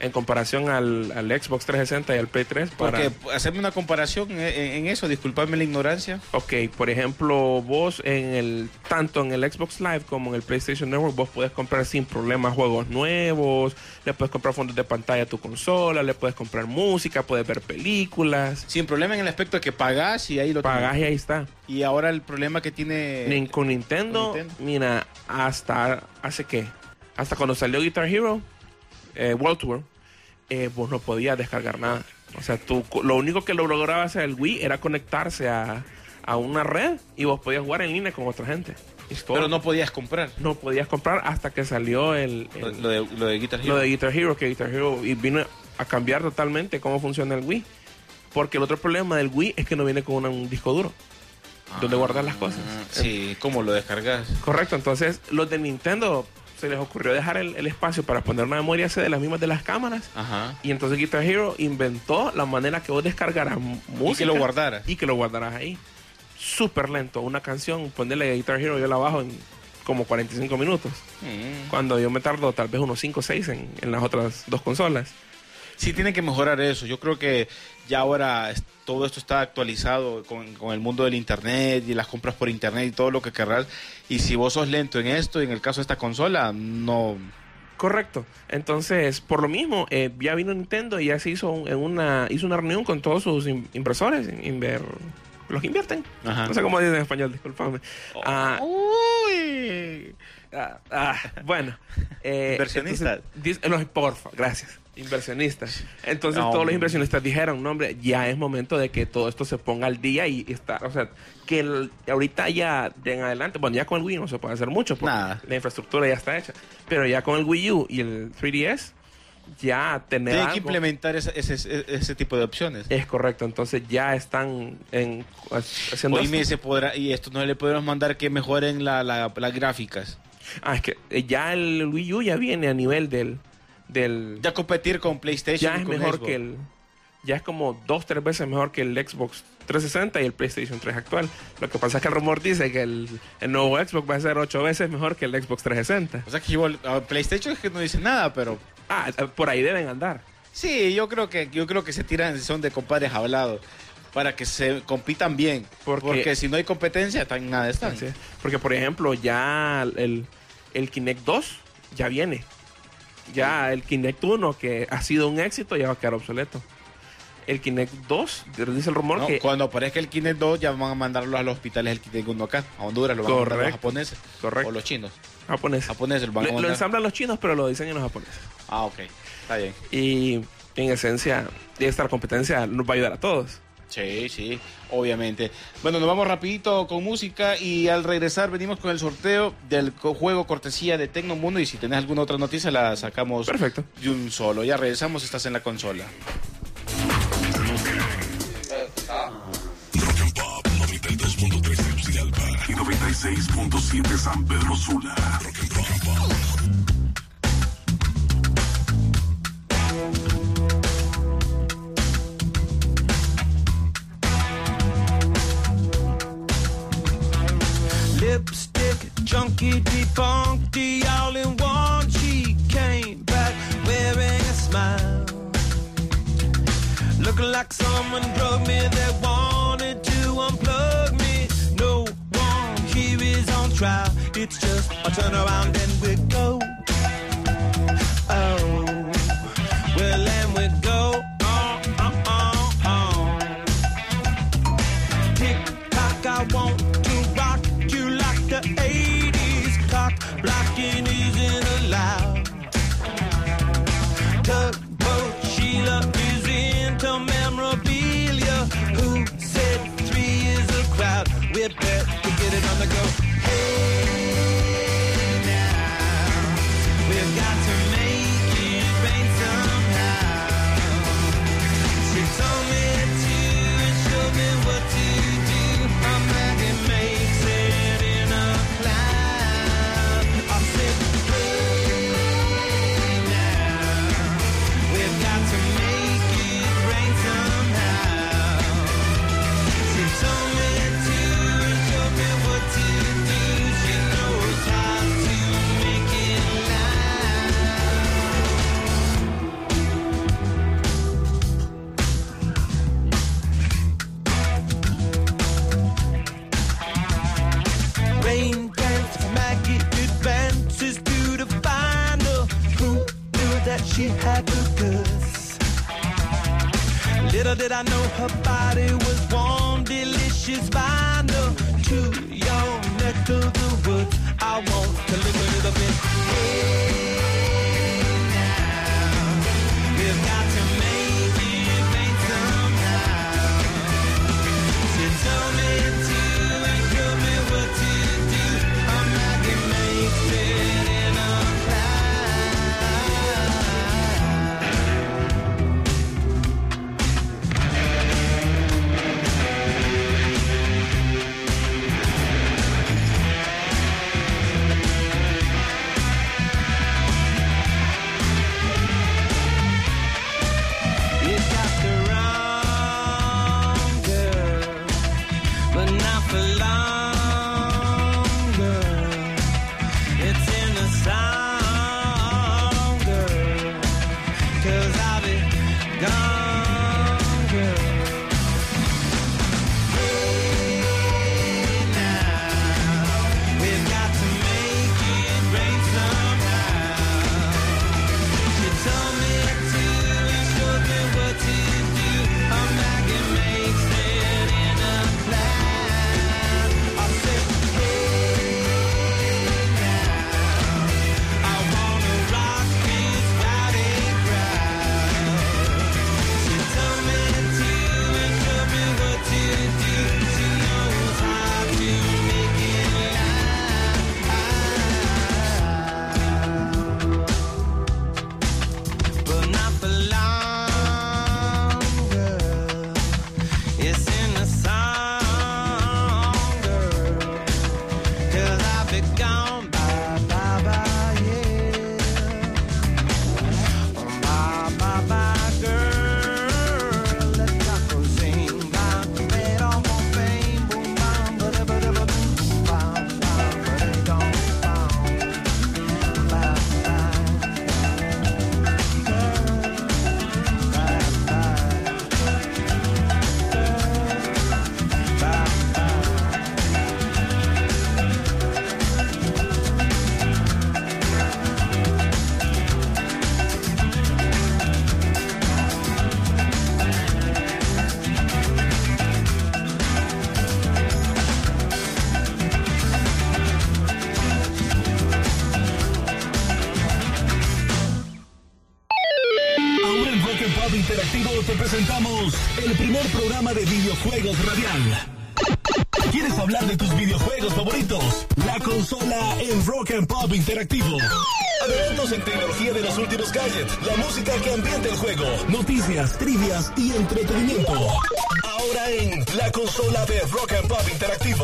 en comparación al, al Xbox trescientos sesenta y al Play tres. Para... Porque hacerme una comparación en, en eso, disculpadme la ignorancia. Ok, por ejemplo, vos en el tanto en el Xbox Live como en el PlayStation Network, vos puedes comprar sin problemas juegos nuevos, le puedes comprar fondos de pantalla a tu consola, le puedes comprar música, puedes ver películas. Sin problema en el aspecto de que pagás y ahí lo Pagás tenés. y ahí está. Y ahora el problema que tiene... Nin- con Nintendo, con Nintendo. mira, hasta hace qué, hasta cuando salió Guitar Hero eh, World Tour, eh, vos no podías descargar nada. O sea, tú, lo único que lo lograba hacer el Wii era conectarse a, a una red y vos podías jugar en línea con otra gente. Es todo. Pero no podías comprar. No podías comprar hasta que salió el, el- Lo de, lo de Guitar Hero. lo de Guitar Hero, que Guitar Hero y vino a cambiar totalmente cómo funciona el Wii. Porque el otro problema del Wii es que no viene con una- un disco duro donde guardar las cosas. Ah, sí, ¿cómo lo descargas? Correcto, entonces los de Nintendo se les ocurrió dejar el, el espacio para poner una memoria C de las mismas de las cámaras. Ajá. Y entonces Guitar Hero inventó la manera que vos descargaras música. Y que lo guardaras. Y que lo guardaras ahí. Súper lento. Una canción, ponerle Guitar Hero, yo la bajo en como cuarenta y cinco minutos. Mm. Cuando yo me tardo tal vez unos cinco o seis en, en las otras dos consolas. Sí, tienen que mejorar eso. Yo creo que ya ahora es- todo esto está actualizado con, con el mundo del internet y las compras por internet y todo lo que querrás. Y si vos sos lento en esto, en el caso de esta consola, no... Correcto. Entonces, por lo mismo, eh, ya vino Nintendo y ya se hizo un- en una hizo una reunión con todos sus im- inversores, inver, los que invierten. Ajá. No sé cómo dicen en español, discúlpame. Ah, Uy. ah, ah, bueno. eh, Inversionistas. entonces, dice- no, porfa, gracias. Inversionistas. Entonces, No, todos los hombre. inversionistas dijeron, no, hombre, ya es momento de que todo esto se ponga al día y está, o sea, que el- ahorita ya de en adelante, bueno, ya con el Wii no se puede hacer mucho porque Nada. la infraestructura ya está hecha, pero ya con el Wii U y el tres D S, ya tener Tienen que algo- implementar ese, ese, ese- ese tipo de opciones. es correcto, entonces ya están en, haciendo Oíme, esto. se podrá, y esto no le podemos mandar que mejoren la, la- las gráficas. Ah, es que eh, ya el Wii U ya viene a nivel del... del Ya competir con PlayStation ya y es con mejor Xbox. que el... Ya es como dos, tres veces mejor que el Xbox trescientos sesenta y el PlayStation tres actual. Lo que pasa es que el rumor dice que el, el nuevo Xbox va a ser ocho veces mejor que el Xbox trescientos sesenta. O sea que igual, a PlayStation es que no dice nada, pero... Ah, eh, por ahí deben andar. Sí, yo creo que yo creo que se tiran, son de compadres hablados para que se compitan bien. Porque- Porque, si no hay competencia, tan nada están. Así es. Porque, por ejemplo, ya el, el Kinect dos ya viene. Ya el Kinect uno, que ha sido un éxito, ya va a quedar obsoleto. El Kinect dos, dice el rumor No, que... cuando aparezca el Kinect dos, ya van a mandarlo a los hospitales el Kinect uno acá, a Honduras, lo van a mandar Correcto. los japoneses. Correcto. O los chinos. japonés. Japoneses lo van a Lo, lo mandar. ensamblan los chinos, pero lo diseñan los japoneses. Ah, ok. Está bien. Y en esencia, esta competencia nos va a ayudar a todos. Sí, sí, obviamente. Bueno, nos vamos rapidito con música y al regresar venimos con el sorteo del co- juego cortesía de Tecnomundo y si tenés alguna otra noticia la sacamos Perfecto. de un solo. Ya regresamos, estás en la consola. Rock and Pop noventa y dos punto tres Tegucigalpa y noventa y seis punto siete San Pedro Sula. Rock and Rock and Pop. Lipstick, junkie, defunky, all in one. She came back wearing a smile, looking like someone drugged me. They wanted to unplug me. No one here is on trial. It's just a turn around and we go. Oh, well, and we go. On, on, on, on. Tick tock, I want to rock you like the eighties. Cock blocking isn't allowed. Tugboat Sheila is into memorabilia. Who said three is a crowd? We bet to get it on the go. Hey now, that she had the goods. Little did I know her body was warm, delicious vinyl to your neck of the woods. I want to live a little bit. Hey, now we've got to make it rain somehow. She told me to and showed me what to do. I'm like it makes it in a Te presentamos el primer programa de videojuegos radial. ¿Quieres hablar de tus videojuegos favoritos? La consola en Rock and Pop Interactivo. Adelantos en tecnología de los últimos gadgets, la música que ambienta el juego, noticias, trivias y entretenimiento. Ahora en la consola de Rock and Pop Interactivo.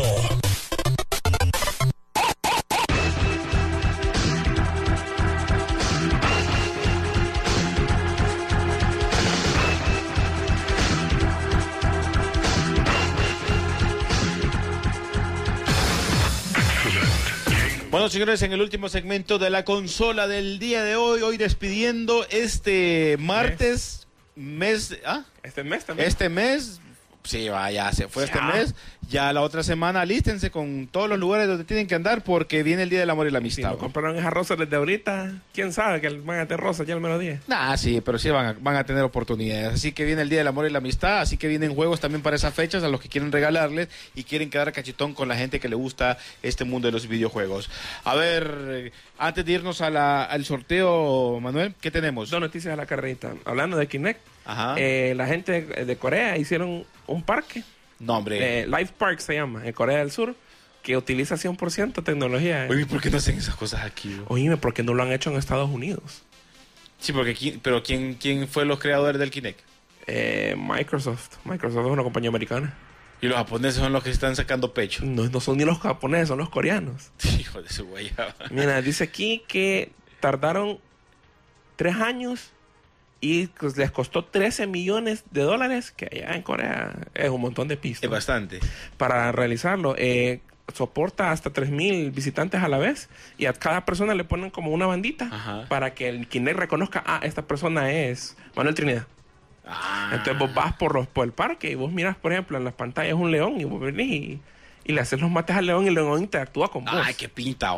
Bueno, señores, en el último segmento de la consola del día de hoy, hoy despidiendo este martes, mes, mes ¿ah? Este mes también. Este mes, sí, vaya, se fue ya. este mes. Ya la otra semana, alístense con todos los lugares donde tienen que andar porque viene el Día del Amor y la Si Amistad. no compraron esas rosas desde ahorita, quién sabe que van a tener rosas ya al menos día. Ah, sí, pero sí van a, van a tener oportunidades. Así que viene el Día del Amor y la Amistad, así que vienen juegos también para esas fechas a los que quieren regalarles y quieren quedar cachetón con la gente que le gusta este mundo de los videojuegos. A ver, eh, antes de irnos a la, al sorteo, Manuel, ¿qué tenemos? Dos noticias a la carrerita. Hablando de Kinect, Ajá. eh, la gente de Corea hicieron un parque. No, hombre. Eh, Life Park se llama, en Corea del Sur, que utiliza cien por ciento tecnología. Oye, ¿por qué no hacen esas cosas aquí? Bro? Oíme, ¿por qué no lo han hecho en Estados Unidos? Sí, porque aquí, pero ¿quién, quién fue los creadores del Kinect? Eh, Microsoft. Microsoft es una compañía americana. Y los japoneses son los que están sacando pecho. No, no son ni los japoneses, son los coreanos. Hijo de su guayaba. Mira, dice aquí que tardaron tres años y pues, les costó trece millones de dólares, que allá en Corea es un montón de pistas. Es bastante. Para realizarlo. Eh, soporta hasta tres mil visitantes a la vez y a cada persona le ponen como una bandita. Ajá. Para que el Kinect reconozca, ah, esta persona es Manuel Trinidad. Ah. Entonces vos vas por, los, por el parque y vos miras, por ejemplo, en las pantallas un león y vos venís y, y le haces los mates al león y el león interactúa con vos. Ay, qué pinta, oh.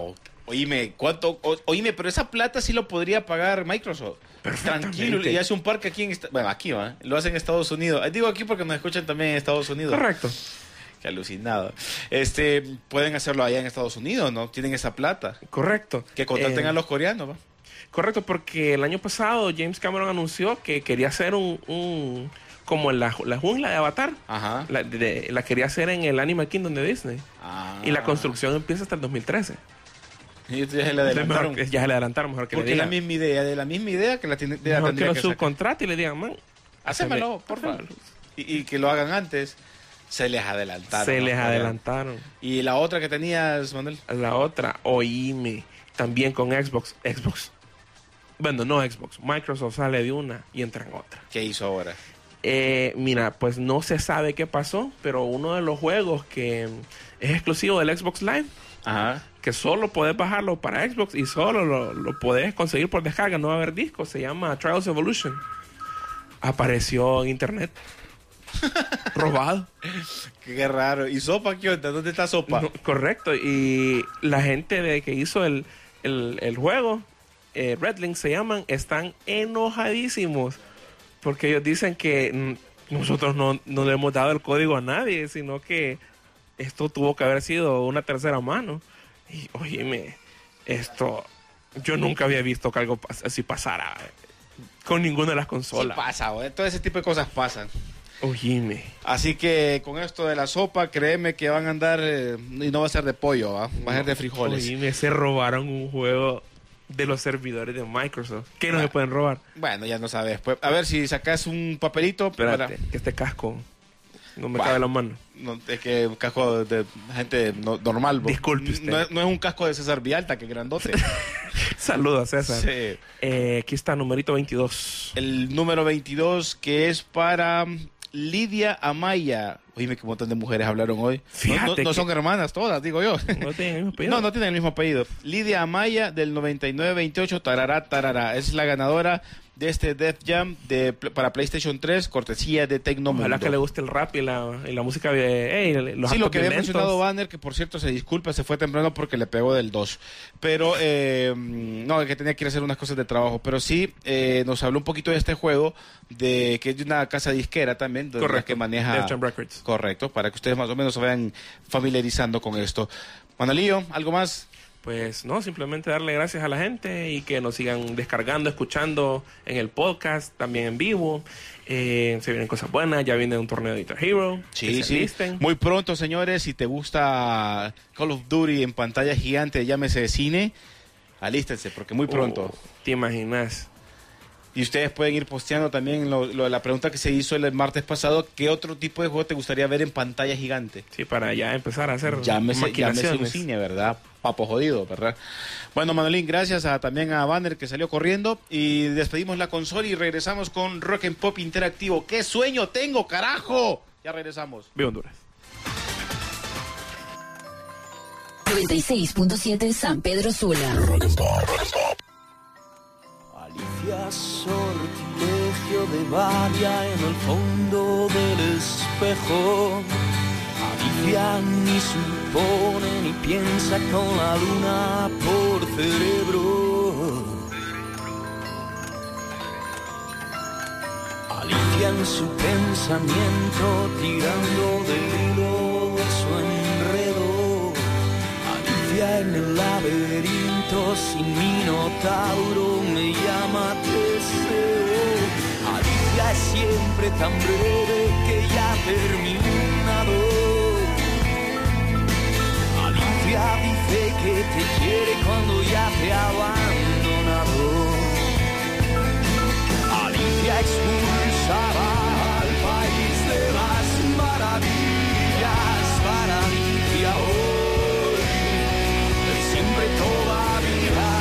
Oíme, ¿cuánto? O- oíme, pero esa plata sí lo podría pagar Microsoft. Tranquilo, y hace un parque aquí en... esta- Bueno, aquí va, lo hacen en Estados Unidos. Eh, Digo aquí porque nos escuchan también en Estados Unidos. Correcto. Qué alucinado. Este, pueden hacerlo allá en Estados Unidos, ¿no? Tienen esa plata. Correcto. Que contraten Eh, a los coreanos, ¿va? Correcto, porque el año pasado James Cameron anunció que quería hacer un... un como la, la jungla de Avatar. Ajá. La, de- la quería hacer en el Animal Kingdom de Disney. Ah. Y la construcción empieza hasta el dos mil trece. Y ya se le adelantaron. Mejor que- ya se le adelantaron, mejor que Porque le es la digan. misma idea, de la misma idea que la, tiene, de la Mejor que tendría lo que sacar. subcontrate y le digan, man, Hacémelo, hazme- por favor. Y, y que lo hagan antes. Se les adelantaron. Se ¿no? les Pero- adelantaron. Y la otra que tenías, Manuel. La otra, oíme, también con Xbox. Xbox. Bueno, no Xbox. Microsoft sale de una y entra en otra. ¿Qué hizo ahora? Eh, mira, pues no se sabe qué pasó, pero uno de los juegos que es exclusivo del Xbox Live, Ajá. que solo podés bajarlo para Xbox y solo lo, lo podés conseguir por descarga, no va a haber disco, se llama Trials Evolution. Apareció en internet. Robado. Qué raro. ¿Y Sopa qué onda? ¿Dónde está Sopa? No, correcto. Y la gente de que hizo el, el, el juego, eh, Redlink se llaman, están enojadísimos. Porque ellos dicen que mm, nosotros no, no le hemos dado el código a nadie, sino que esto tuvo que haber sido una tercera mano. Y oíme, esto, yo nunca había visto que algo pas- así pasara con ninguna de las Sí consolas. pasa, güey. Todo ese tipo de cosas pasan. Oíme. Así que con esto de la sopa, créeme que van a andar... eh, y no va a ser de pollo, ¿va? Va a ser de frijoles. Oíme, se robaron un juego de los servidores de Microsoft. ¿Qué no se pueden robar? Bueno, ya no sabes. Pues, a ver si sacas un papelito. Espérate, para- que este casco no me Bueno. cabe la mano. No, es que un casco de gente no- normal. bo. Disculpe usted. No, es- no es un casco de César Vialta, que grandote. Saludos, César. Sí. Eh, aquí está, numerito veintidós. El número veintidós, que es para Lidia Amaya. Oíme, qué montón de mujeres hablaron hoy. No- Fíjate no, no que- son hermanas todas, digo yo. No tienen el mismo apellido. No, no tienen el mismo apellido. Lidia Amaya del noventa y nueve veintiocho, tarará, tarará. Es la ganadora de este Def Jam de, para PlayStation tres, cortesía de Tecnomundo. Ojalá que le guste el rap y la, y la música de... ey, los Sí, lo actos que había violentos. mencionado Banner, que por cierto se disculpa, se fue temprano porque le pegó del dos. Pero, eh, no, que tenía que ir a hacer unas cosas de trabajo. Pero sí, eh, nos habló un poquito de este juego, de que es de una casa disquera también, de la Correcto. que maneja... Def Jam Records. Correcto, para que ustedes más o menos se vayan familiarizando con esto. Manolillo, ¿algo más? Pues no, simplemente darle gracias a la gente y que nos sigan descargando, escuchando en el podcast, también en vivo. Eh, se vienen cosas buenas, ya viene un torneo de Guitar Hero. Sí, que se sí. alisten. Muy pronto, señores, si te gusta Call of Duty en pantalla gigante, llámese de cine, alístense, porque muy pronto. Oh, ¿te imaginas? Y ustedes pueden ir posteando también lo, lo- la pregunta que se hizo el martes pasado, ¿qué otro tipo de juego te gustaría ver en pantalla gigante? Sí, para ya empezar a hacer Llámese, llámese un maquinaciones. cine, ¿verdad? Papo jodido, ¿verdad? Bueno, Manolín, gracias a, también a Banner que salió corriendo y despedimos la consola y regresamos con Rock and Pop Interactivo. ¡Qué sueño tengo, carajo! Ya regresamos. Viva Honduras. noventa y seis punto siete San Pedro Sula. Alicia, sortilegio de Valia en el fondo del espejo. Alicia ni supone ni piensa con la luna por cerebro. Alicia en su pensamiento tirando del hilo de su enredo. Alicia en el laberinto sin minotauro me llama deseo. Alicia es siempre tan breve que ya ha terminado. Alicia dice que te quiere cuando ya te ha abandonado. Alicia expulsaba al país de las maravillas. Para Alicia hoy es siempre todavía.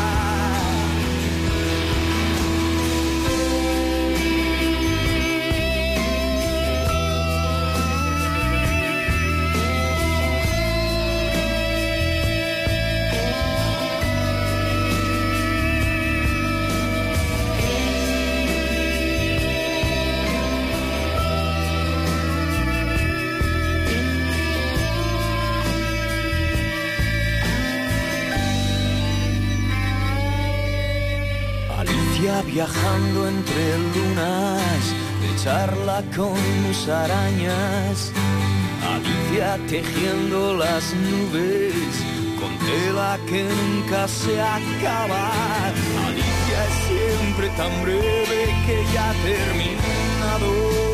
Alicia viajando entre lunas, de charla con musarañas. Alicia tejiendo las nubes con tela que nunca se acaba. Alicia es siempre tan breve que ya ha terminado.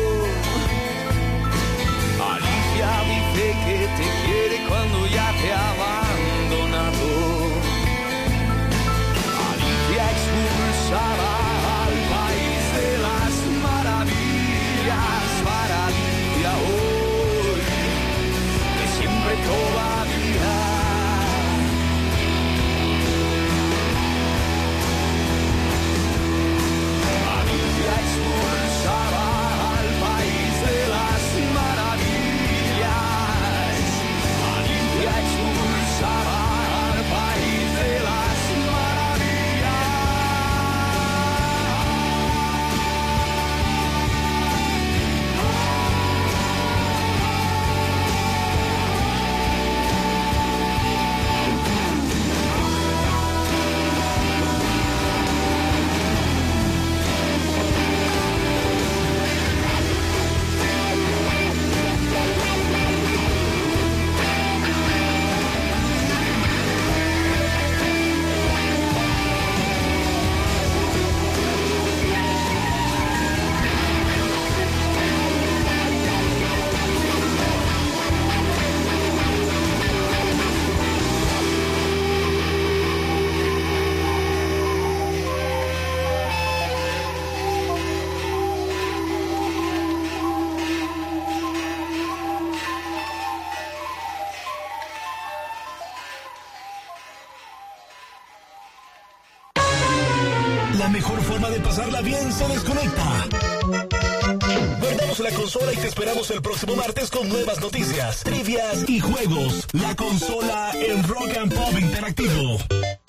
Alicia dice que te quiere cuando ya te ha abandonado. Alicia expulsada al país de las maravillas. Para Alicia hoy, que siempre todavía. Alicia expulsada al país de las maravillas. Alicia expulsada al país de las maravillas. La mejor forma de pasarla bien se desconecta. Guardamos la consola y te esperamos el próximo martes con nuevas noticias, trivias y juegos. La consola en Rock and Pop Interactivo.